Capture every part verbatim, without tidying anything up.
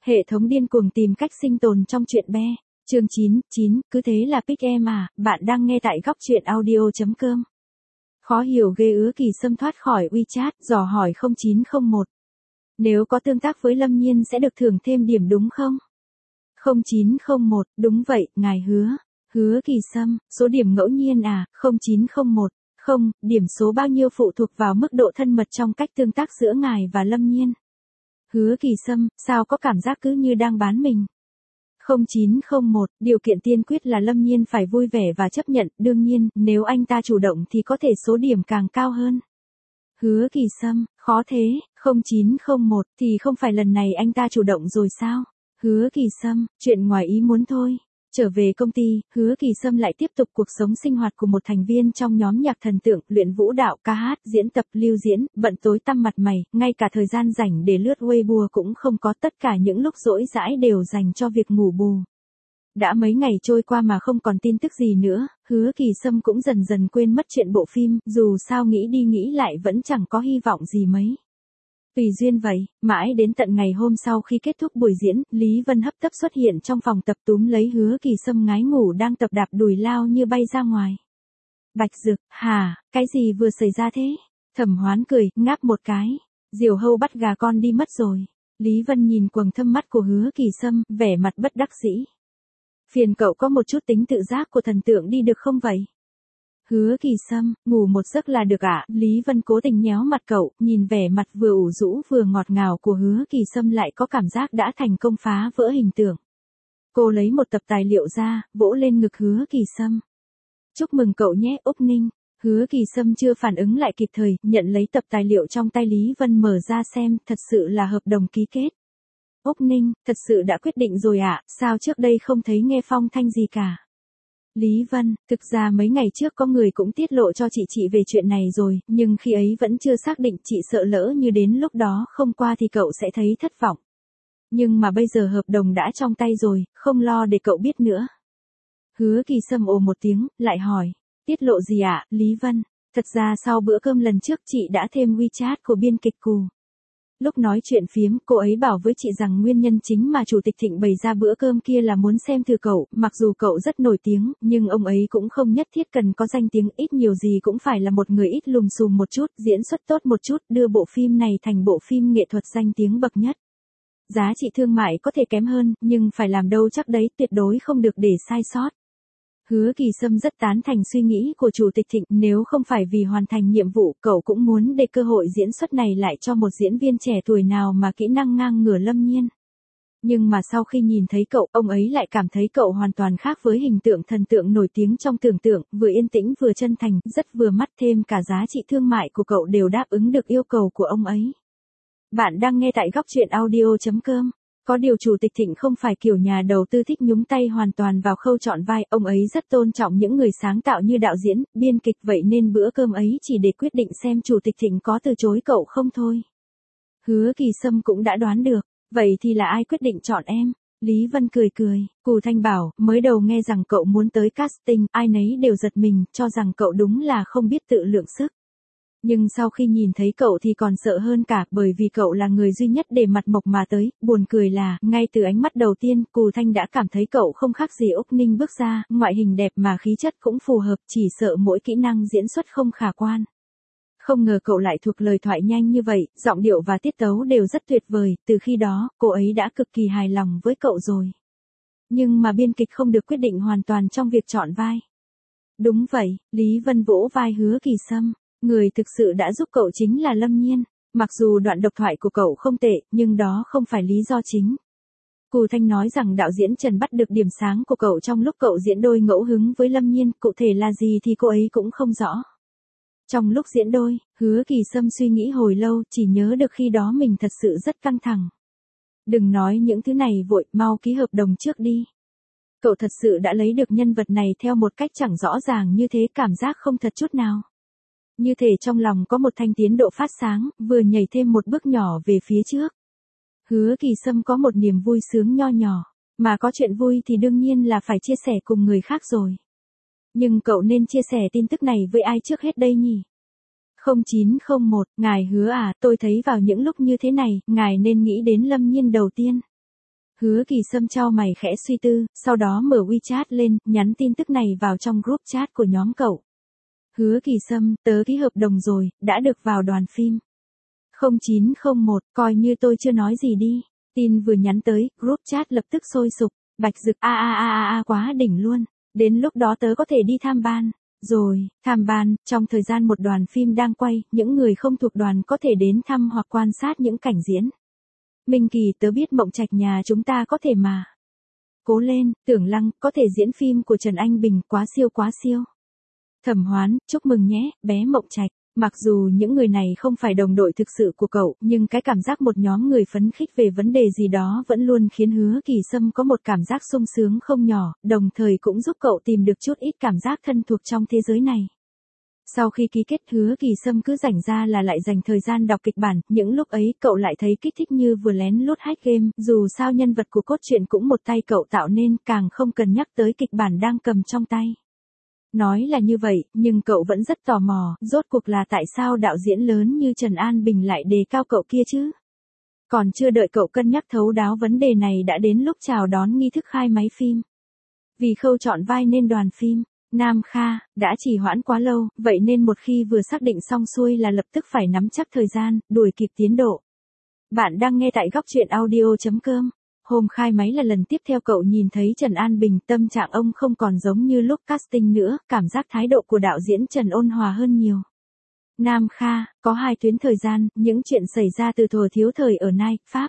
Hệ thống điên cuồng tìm cách sinh tồn trong chuyện be. Chương chín, chín, cứ thế là pick em à, bạn đang nghe tại góc truyện audio chấm com. Khó hiểu ghê ứa Kỳ Sâm thoát khỏi WeChat, dò hỏi không chín không một. Nếu có tương tác với Lâm Nhiên sẽ được thưởng thêm điểm đúng không? không chín không một, đúng vậy, ngài hứa. Hứa Kỳ Sâm, số điểm ngẫu nhiên à, không chín không một. Không, điểm số bao nhiêu phụ thuộc vào mức độ thân mật trong cách tương tác giữa ngài và Lâm Nhiên. Hứa Kỳ Sâm, sao có cảm giác cứ như đang bán mình? không chín không một, điều kiện tiên quyết là Lâm Nhiên phải vui vẻ và chấp nhận, đương nhiên, nếu anh ta chủ động thì có thể số điểm càng cao hơn. Hứa Kỳ Sâm, khó thế, không chín không một, thì không phải lần này anh ta chủ động rồi sao? Hứa Kỳ Sâm, chuyện ngoài ý muốn thôi. Trở về công ty, Hứa Kỳ Sâm lại tiếp tục cuộc sống sinh hoạt của một thành viên trong nhóm nhạc thần tượng, luyện vũ đạo, ca hát, diễn tập, lưu diễn, bận tối tăm mặt mày, ngay cả thời gian rảnh để lướt Weibo cũng không có, tất cả những lúc rỗi rãi đều dành cho việc ngủ bù. Đã mấy ngày trôi qua mà không còn tin tức gì nữa, Hứa Kỳ Sâm cũng dần dần quên mất chuyện bộ phim, dù sao nghĩ đi nghĩ lại vẫn chẳng có hy vọng gì mấy. Tùy duyên vậy, mãi đến tận ngày hôm sau khi kết thúc buổi diễn, Lý Vân hấp tấp xuất hiện trong phòng tập túm lấy Hứa Kỳ Sâm ngái ngủ đang tập đạp đùi lao như bay ra ngoài. Bạch Dực, hả, cái gì vừa xảy ra thế? Thẩm Hoán cười, ngáp một cái. Diều hâu bắt gà con đi mất rồi. Lý Vân nhìn quầng thâm mắt của Hứa Kỳ Sâm, vẻ mặt bất đắc dĩ. Phiền cậu có một chút tính tự giác của thần tượng đi được không vậy? Hứa Kỳ Sâm, ngủ một giấc là được ạ. À? Lý Vân cố tình nhéo mặt cậu, nhìn vẻ mặt vừa ủ rũ vừa ngọt ngào của Hứa Kỳ Sâm lại có cảm giác đã thành công phá vỡ hình tượng. Cô lấy một tập tài liệu ra, vỗ lên ngực Hứa Kỳ Sâm. Chúc mừng cậu nhé, Úc Ninh. Hứa Kỳ Sâm chưa phản ứng lại kịp thời, nhận lấy tập tài liệu trong tay Lý Vân mở ra xem, thật sự là hợp đồng ký kết. Úc Ninh, thật sự đã quyết định rồi ạ, à? Sao trước đây không thấy nghe phong thanh gì cả? Lý Vân, thực ra mấy ngày trước có người cũng tiết lộ cho chị chị về chuyện này rồi, nhưng khi ấy vẫn chưa xác định, chị sợ lỡ như đến lúc đó không qua thì cậu sẽ thấy thất vọng. Nhưng mà bây giờ hợp đồng đã trong tay rồi, không lo để cậu biết nữa. Hứa Kỳ Sâm ồ một tiếng, lại hỏi, tiết lộ gì ạ, à, Lý Vân? Thật ra sau bữa cơm lần trước chị đã thêm WeChat của biên kịch Cù. Lúc nói chuyện phiếm, cô ấy bảo với chị rằng nguyên nhân chính mà Chủ tịch Thịnh bày ra bữa cơm kia là muốn xem thử cậu, mặc dù cậu rất nổi tiếng, nhưng ông ấy cũng không nhất thiết cần có danh tiếng, ít nhiều gì cũng phải là một người ít lùm xùm một chút, diễn xuất tốt một chút, đưa bộ phim này thành bộ phim nghệ thuật danh tiếng bậc nhất. Giá trị thương mại có thể kém hơn, nhưng phải làm đâu chắc đấy, tuyệt đối không được để sai sót. Hứa Kỳ Sâm rất tán thành suy nghĩ của Chủ tịch Thịnh, nếu không phải vì hoàn thành nhiệm vụ, cậu cũng muốn để cơ hội diễn xuất này lại cho một diễn viên trẻ tuổi nào mà kỹ năng ngang ngửa Lâm Nhiên. Nhưng mà sau khi nhìn thấy cậu, ông ấy lại cảm thấy cậu hoàn toàn khác với hình tượng thần tượng nổi tiếng trong tưởng tượng, vừa yên tĩnh vừa chân thành, rất vừa mắt, thêm cả giá trị thương mại của cậu đều đáp ứng được yêu cầu của ông ấy. Bạn đang nghe tại góc truyện audio chấm com. Có điều Chủ tịch Thịnh không phải kiểu nhà đầu tư thích nhúng tay hoàn toàn vào khâu chọn vai, ông ấy rất tôn trọng những người sáng tạo như đạo diễn, biên kịch, vậy nên bữa cơm ấy chỉ để quyết định xem Chủ tịch Thịnh có từ chối cậu không thôi. Hứa Kỳ Sâm cũng đã đoán được, vậy thì là ai quyết định chọn em? Lý Vân cười cười, Cù Thanh bảo, mới đầu nghe rằng cậu muốn tới casting, ai nấy đều giật mình, cho rằng cậu đúng là không biết tự lượng sức. Nhưng sau khi nhìn thấy cậu thì còn sợ hơn cả, bởi vì cậu là người duy nhất để mặt mộc mà tới, buồn cười là, ngay từ ánh mắt đầu tiên, Cù Thanh đã cảm thấy cậu không khác gì Úc Ninh bước ra, ngoại hình đẹp mà khí chất cũng phù hợp, chỉ sợ mỗi kỹ năng diễn xuất không khả quan. Không ngờ cậu lại thuộc lời thoại nhanh như vậy, giọng điệu và tiết tấu đều rất tuyệt vời, từ khi đó, cô ấy đã cực kỳ hài lòng với cậu rồi. Nhưng mà biên kịch không được quyết định hoàn toàn trong việc chọn vai. Đúng vậy, Lý Vân vỗ vai Hứa Kỳ Sâm. Người thực sự đã giúp cậu chính là Lâm Nhiên. Mặc dù đoạn độc thoại của cậu không tệ, nhưng đó không phải lý do chính. Cù Thanh nói rằng đạo diễn Trần bắt được điểm sáng của cậu trong lúc cậu diễn đôi ngẫu hứng với Lâm Nhiên, cụ thể là gì thì cô ấy cũng không rõ. Trong lúc diễn đôi, Hứa Kỳ Sâm suy nghĩ hồi lâu, chỉ nhớ được khi đó mình thật sự rất căng thẳng. Đừng nói những thứ này vội, mau ký hợp đồng trước đi. Cậu thật sự đã lấy được nhân vật này theo một cách chẳng rõ ràng như thế, cảm giác không thật chút nào. Như thể trong lòng có một thanh tiến độ phát sáng, vừa nhảy thêm một bước nhỏ về phía trước. Hứa Kỳ Sâm có một niềm vui sướng nho nhỏ, mà có chuyện vui thì đương nhiên là phải chia sẻ cùng người khác rồi. Nhưng cậu nên chia sẻ tin tức này với ai trước hết đây nhỉ? không chín không một, ngài Hứa à, tôi thấy vào những lúc như thế này, ngài nên nghĩ đến Lâm Nhiên đầu tiên. Hứa Kỳ Sâm chau mày khẽ suy tư, sau đó mở WeChat lên, nhắn tin tức này vào trong group chat của nhóm cậu. Hứa Kỳ Sâm, tớ ký hợp đồng rồi, đã được vào đoàn phim. không chín không một, coi như tôi chưa nói gì đi. Tin vừa nhắn tới, group chat lập tức sôi sục, Bạch Dực a a a a a quá đỉnh luôn. Đến lúc đó tớ có thể đi tham ban. Rồi, tham ban, trong thời gian một đoàn phim đang quay, những người không thuộc đoàn có thể đến thăm hoặc quan sát những cảnh diễn. Minh Kỳ, tớ biết Mộng Trạch nhà chúng ta có thể mà. Cố lên, Tưởng Lăng, có thể diễn phim của Trần Anh Bình, quá siêu quá siêu. Thẩm Hoán, chúc mừng nhé, bé Mộng Trạch. Mặc dù những người này không phải đồng đội thực sự của cậu, nhưng cái cảm giác một nhóm người phấn khích về vấn đề gì đó vẫn luôn khiến Hứa Kỳ Sâm có một cảm giác sung sướng không nhỏ, đồng thời cũng giúp cậu tìm được chút ít cảm giác thân thuộc trong thế giới này. Sau khi ký kết, Hứa Kỳ Sâm cứ rảnh ra là lại dành thời gian đọc kịch bản, những lúc ấy cậu lại thấy kích thích như vừa lén lút hack game, dù sao nhân vật của cốt truyện cũng một tay cậu tạo nên, càng không cần nhắc tới kịch bản đang cầm trong tay. Nói là như vậy, nhưng cậu vẫn rất tò mò, rốt cuộc là tại sao đạo diễn lớn như Trần An Bình lại đề cao cậu kia chứ? Còn chưa đợi cậu cân nhắc thấu đáo vấn đề này đã đến lúc chào đón nghi thức khai máy phim. Vì khâu chọn vai nên đoàn phim Nam Kha đã trì hoãn quá lâu, vậy nên một khi vừa xác định xong xuôi là lập tức phải nắm chắc thời gian, đuổi kịp tiến độ. Bạn đang nghe tại góc truyện audio chấm com. Hôm khai máy là lần tiếp theo cậu nhìn thấy Trần An Bình, tâm trạng ông không còn giống như lúc casting nữa, cảm giác thái độ của đạo diễn Trần ôn hòa hơn nhiều. Nam Kha, có hai tuyến thời gian, những chuyện xảy ra từ thuở thiếu thời ở Nai, Pháp.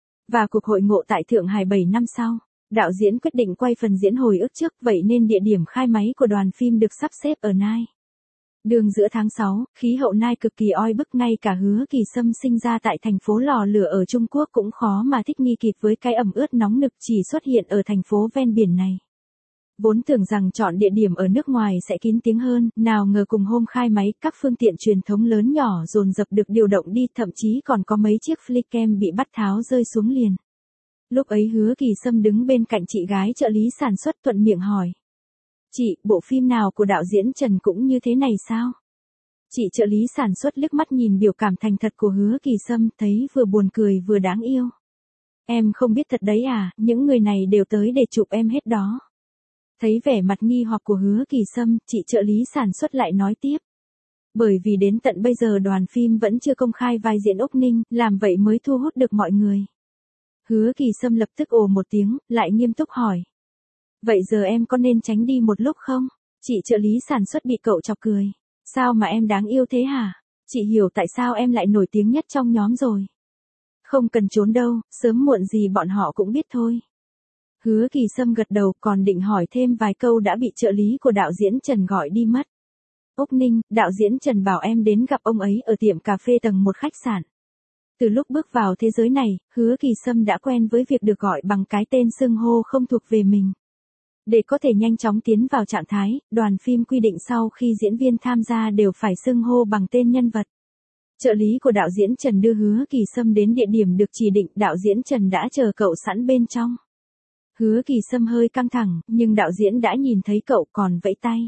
Và cuộc hội ngộ tại Thượng Hải bảy năm sau. Đạo diễn quyết định quay phần diễn hồi ức trước, vậy nên địa điểm khai máy của đoàn phim được sắp xếp ở Nai. Đường giữa tháng sáu, khí hậu Nai cực kỳ oi bức, ngay cả Hứa Kỳ Sâm sinh ra tại thành phố lò lửa ở Trung Quốc cũng khó mà thích nghi kịp với cái ẩm ướt nóng nực chỉ xuất hiện ở thành phố ven biển này. Vốn tưởng rằng chọn địa điểm ở nước ngoài sẽ kín tiếng hơn, nào ngờ cùng hôm khai máy, các phương tiện truyền thống lớn nhỏ dồn dập được điều động đi, thậm chí còn có mấy chiếc flycam bị bắt tháo rơi xuống liền. Lúc ấy Hứa Kỳ Sâm đứng bên cạnh chị gái trợ lý sản xuất, thuận miệng hỏi. Chị, bộ phim nào của đạo diễn Trần cũng như thế này sao? Chị trợ lý sản xuất liếc mắt nhìn biểu cảm thành thật của Hứa Kỳ Sâm, thấy vừa buồn cười vừa đáng yêu. Em không biết thật đấy à, những người này đều tới để chụp em hết đó. Thấy vẻ mặt nghi hoặc của Hứa Kỳ Sâm, chị trợ lý sản xuất lại nói tiếp. Bởi vì đến tận bây giờ đoàn phim vẫn chưa công khai vai diễn Úc Ninh, làm vậy mới thu hút được mọi người. Hứa Kỳ Sâm lập tức ồ một tiếng, lại nghiêm túc hỏi. Vậy giờ em có nên tránh đi một lúc không? Chị trợ lý sản xuất bị cậu chọc cười. Sao mà em đáng yêu thế hả? Chị hiểu tại sao em lại nổi tiếng nhất trong nhóm rồi. Không cần trốn đâu, sớm muộn gì bọn họ cũng biết thôi. Hứa Kỳ Sâm gật đầu, còn định hỏi thêm vài câu đã bị trợ lý của đạo diễn Trần gọi đi mất. Úc Ninh, đạo diễn Trần bảo em đến gặp ông ấy ở tiệm cà phê tầng một khách sạn. Từ lúc bước vào thế giới này, Hứa Kỳ Sâm đã quen với việc được gọi bằng cái tên xưng hô không thuộc về mình. Để có thể nhanh chóng tiến vào trạng thái, đoàn phim quy định sau khi diễn viên tham gia đều phải xưng hô bằng tên nhân vật. Trợ lý của đạo diễn Trần đưa Hứa Kỳ Sâm đến địa điểm được chỉ định, đạo diễn Trần đã chờ cậu sẵn bên trong. Hứa Kỳ Sâm hơi căng thẳng, nhưng đạo diễn đã nhìn thấy cậu còn vẫy tay.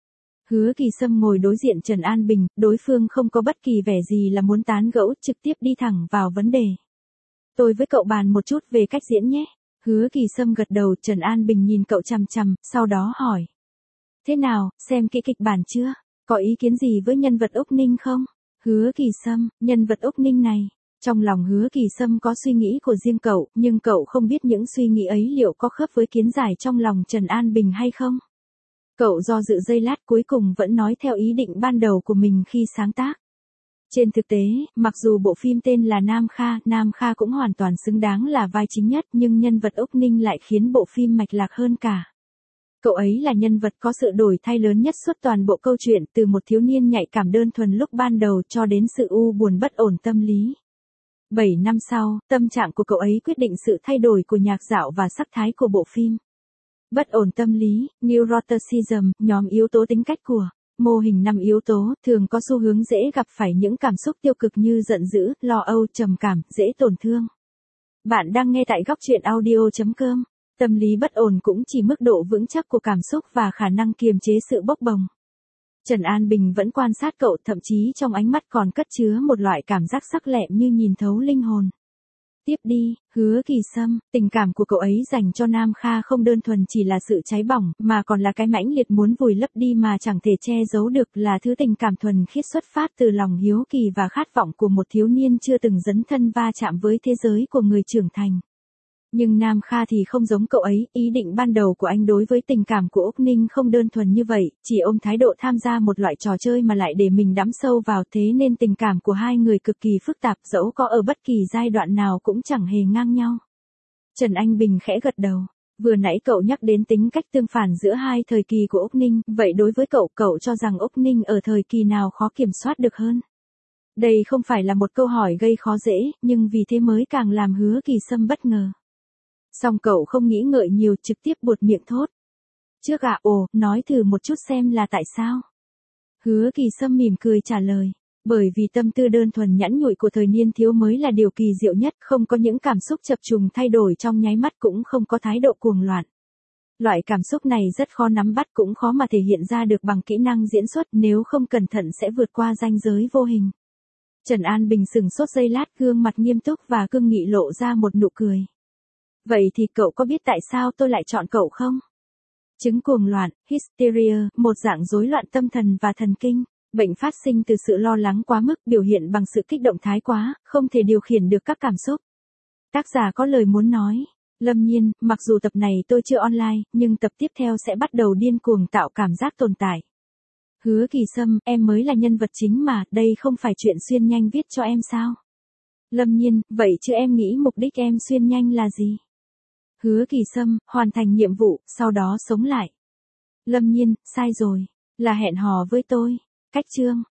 Hứa Kỳ Sâm ngồi đối diện Trần An Bình, đối phương không có bất kỳ vẻ gì là muốn tán gẫu, trực tiếp đi thẳng vào vấn đề. Tôi với cậu bàn một chút về cách diễn nhé. Hứa Kỳ Sâm gật đầu, Trần An Bình nhìn cậu chằm chằm, sau đó hỏi. Thế nào, xem kỹ kịch bản chưa? Có ý kiến gì với nhân vật Úc Ninh không? Hứa Kỳ Sâm, nhân vật Úc Ninh này. Trong lòng Hứa Kỳ Sâm có suy nghĩ của riêng cậu, nhưng cậu không biết những suy nghĩ ấy liệu có khớp với kiến giải trong lòng Trần An Bình hay không. Cậu do dự giây lát, cuối cùng vẫn nói theo ý định ban đầu của mình khi sáng tác. Trên thực tế, mặc dù bộ phim tên là Nam Kha, Nam Kha cũng hoàn toàn xứng đáng là vai chính nhất, nhưng nhân vật Úc Ninh lại khiến bộ phim mạch lạc hơn cả. Cậu ấy là nhân vật có sự đổi thay lớn nhất suốt toàn bộ câu chuyện, từ một thiếu niên nhạy cảm đơn thuần lúc ban đầu cho đến sự u buồn bất ổn tâm lý. Bảy năm sau, tâm trạng của cậu ấy quyết định sự thay đổi của nhạc dạo và sắc thái của bộ phim. Bất ổn tâm lý, neuroticism, nhóm yếu tố tính cách của mô hình năm yếu tố, thường có xu hướng dễ gặp phải những cảm xúc tiêu cực như giận dữ, lo âu, trầm cảm, dễ tổn thương. Bạn đang nghe tại góc truyện audio chấm com. Tâm lý bất ổn cũng chỉ mức độ vững chắc của cảm xúc và khả năng kiềm chế sự bốc bồng. Trần An Bình vẫn quan sát cậu, thậm chí trong ánh mắt còn cất chứa một loại cảm giác sắc lẹm như nhìn thấu linh hồn. Tiếp đi, Hứa Kỳ Sâm, tình cảm của cậu ấy dành cho Nam Kha không đơn thuần chỉ là sự cháy bỏng, mà còn là cái mãnh liệt muốn vùi lấp đi mà chẳng thể che giấu được, là thứ tình cảm thuần khiết xuất phát từ lòng hiếu kỳ và khát vọng của một thiếu niên chưa từng dấn thân va chạm với thế giới của người trưởng thành. Nhưng Nam Kha thì không giống cậu ấy, ý định ban đầu của anh đối với tình cảm của Úc Ninh không đơn thuần như vậy, chỉ ôm thái độ tham gia một loại trò chơi mà lại để mình đắm sâu vào, thế nên tình cảm của hai người cực kỳ phức tạp, dẫu có ở bất kỳ giai đoạn nào cũng chẳng hề ngang nhau. Trần Anh Bình khẽ gật đầu. Vừa nãy cậu nhắc đến tính cách tương phản giữa hai thời kỳ của Úc Ninh, vậy đối với cậu, cậu cho rằng Úc Ninh ở thời kỳ nào khó kiểm soát được hơn? Đây không phải là một câu hỏi gây khó dễ, nhưng vì thế mới càng làm Hứa Kỳ Sâm bất ngờ. Song cậu không nghĩ ngợi nhiều, trực tiếp buột miệng thốt. Trước ạ, à, ồ, nói thử một chút xem là tại sao. Hứa Kỳ Sâm mỉm cười trả lời. Bởi vì tâm tư đơn thuần nhẵn nhụi của thời niên thiếu mới là điều kỳ diệu nhất, không có những cảm xúc chập trùng thay đổi trong nháy mắt, cũng không có thái độ cuồng loạn. Loại cảm xúc này rất khó nắm bắt, cũng khó mà thể hiện ra được bằng kỹ năng diễn xuất, nếu không cẩn thận sẽ vượt qua ranh giới vô hình. Trần An Bình sừng sốt giây lát, gương mặt nghiêm túc và cương nghị lộ ra một nụ cười. Vậy thì cậu có biết tại sao tôi lại chọn cậu không? Chứng cuồng loạn, hysteria, một dạng rối loạn tâm thần và thần kinh, bệnh phát sinh từ sự lo lắng quá mức, biểu hiện bằng sự kích động thái quá, không thể điều khiển được các cảm xúc. Tác giả có lời muốn nói. Lâm Nhiên, mặc dù tập này tôi chưa online, nhưng tập tiếp theo sẽ bắt đầu điên cuồng tạo cảm giác tồn tại. Hứa Kỳ Sâm, em mới là nhân vật chính mà, đây không phải chuyện xuyên nhanh viết cho em sao? Lâm Nhiên, vậy chứ em nghĩ mục đích em xuyên nhanh là gì? Hứa Kỳ Sâm, hoàn thành nhiệm vụ, sau đó sống lại. Lâm Nhiên, sai rồi, là hẹn hò với tôi. Cách chương.